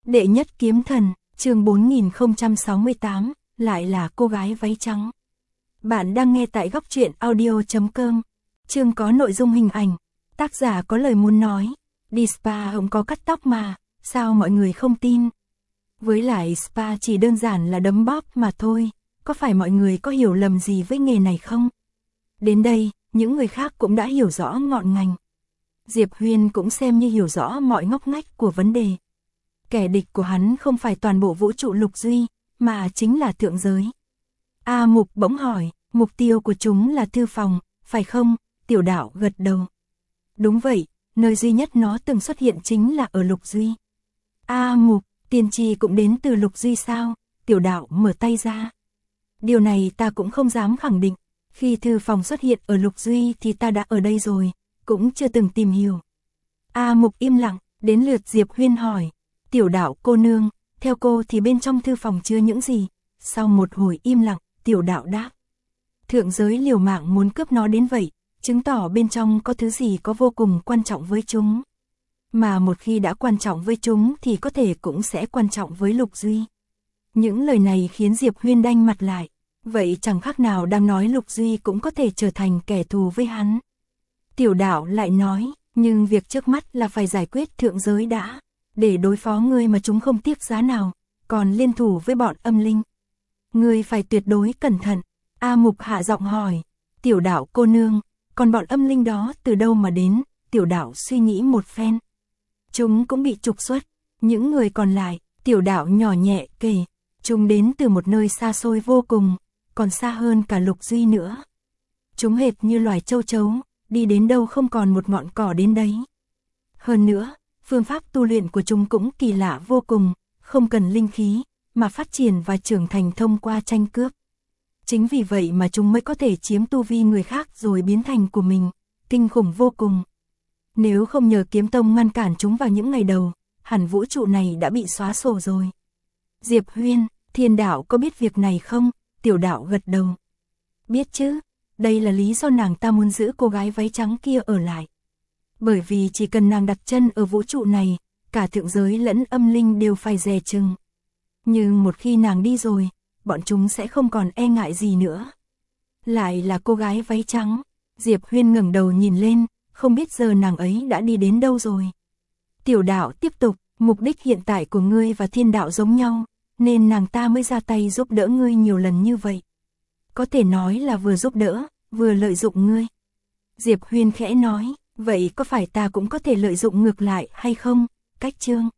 Đệ nhất kiếm thần, chương 4068, lại là cô gái váy trắng. Bạn đang nghe tại góc truyện audio.com. Chương có nội dung hình ảnh. Tác giả có lời muốn nói. Đi spa không có cắt tóc mà, sao mọi người không tin? Với lại spa chỉ đơn giản là đấm bóp mà thôi, có phải mọi người có hiểu lầm gì với nghề này không? Đến đây, những người khác cũng đã hiểu rõ ngọn ngành. Diệp Huyên cũng xem như hiểu rõ mọi ngóc ngách của vấn đề. Kẻ địch của hắn không phải toàn bộ vũ trụ Lục Duy, mà chính là thượng giới. A Mục bỗng hỏi, mục tiêu của chúng là thư phòng, phải không? Tiểu đạo gật đầu. Đúng vậy, nơi duy nhất nó từng xuất hiện chính là ở Lục Duy. A Mục, tiên tri cũng đến từ Lục Duy sao? Tiểu đạo mở tay ra. Điều này ta cũng không dám khẳng định. Khi thư phòng xuất hiện ở Lục Duy thì ta đã ở đây rồi, cũng chưa từng tìm hiểu. A Mục im lặng, đến lượt Diệp Huyên hỏi. Tiểu đạo cô nương, theo cô thì bên trong thư phòng chứa những gì? Sau một hồi im lặng, tiểu đạo đáp. Thượng giới liều mạng muốn cướp nó đến vậy, chứng tỏ bên trong có thứ gì có vô cùng quan trọng với chúng. Mà một khi đã quan trọng với chúng thì có thể cũng sẽ quan trọng với Lục Duy. Những lời này khiến Diệp Huyên đanh mặt lại. Vậy chẳng khác nào đang nói Lục Duy cũng có thể trở thành kẻ thù với hắn. Tiểu đạo lại nói, nhưng việc trước mắt là phải giải quyết thượng giới đã. Để đối phó ngươi mà chúng không tiếc giá nào, còn liên thủ với bọn âm linh. Ngươi phải tuyệt đối cẩn thận. A Mục hạ giọng hỏi, tiểu đạo cô nương, còn bọn âm linh đó từ đâu mà đến? Tiểu đạo suy nghĩ một phen. Chúng cũng bị trục xuất. Những người còn lại, tiểu đạo nhỏ nhẹ kể, chúng đến từ một nơi xa xôi vô cùng, còn xa hơn cả Lục Duy nữa. Chúng hệt như loài châu chấu, đi đến đâu không còn một ngọn cỏ đến đấy. Hơn nữa, phương pháp tu luyện của chúng cũng kỳ lạ vô cùng, không cần linh khí, mà phát triển và trưởng thành thông qua tranh cướp. Chính vì vậy mà chúng mới có thể chiếm tu vi người khác rồi biến thành của mình, kinh khủng vô cùng. Nếu không nhờ kiếm tông ngăn cản chúng vào những ngày đầu, hẳn vũ trụ này đã bị xóa sổ rồi. Diệp Huyên, thiên đạo có biết việc này không? Tiểu đạo gật đầu. Biết chứ, đây là lý do nàng ta muốn giữ cô gái váy trắng kia ở lại. Bởi vì chỉ cần nàng đặt chân ở vũ trụ này, cả thượng giới lẫn âm linh đều phải dè chừng. Nhưng một khi nàng đi rồi, bọn chúng sẽ không còn e ngại gì nữa. Lại là cô gái váy trắng. Diệp Huyên ngẩng đầu nhìn lên, không biết giờ nàng ấy đã đi đến đâu rồi. Tiểu đạo tiếp tục, mục đích hiện tại của ngươi và thiên đạo giống nhau, nên nàng ta mới ra tay giúp đỡ ngươi nhiều lần như vậy. Có thể nói là vừa giúp đỡ, vừa lợi dụng ngươi. Diệp Huyên khẽ nói, vậy có phải ta cũng có thể lợi dụng ngược lại hay không? Cách chương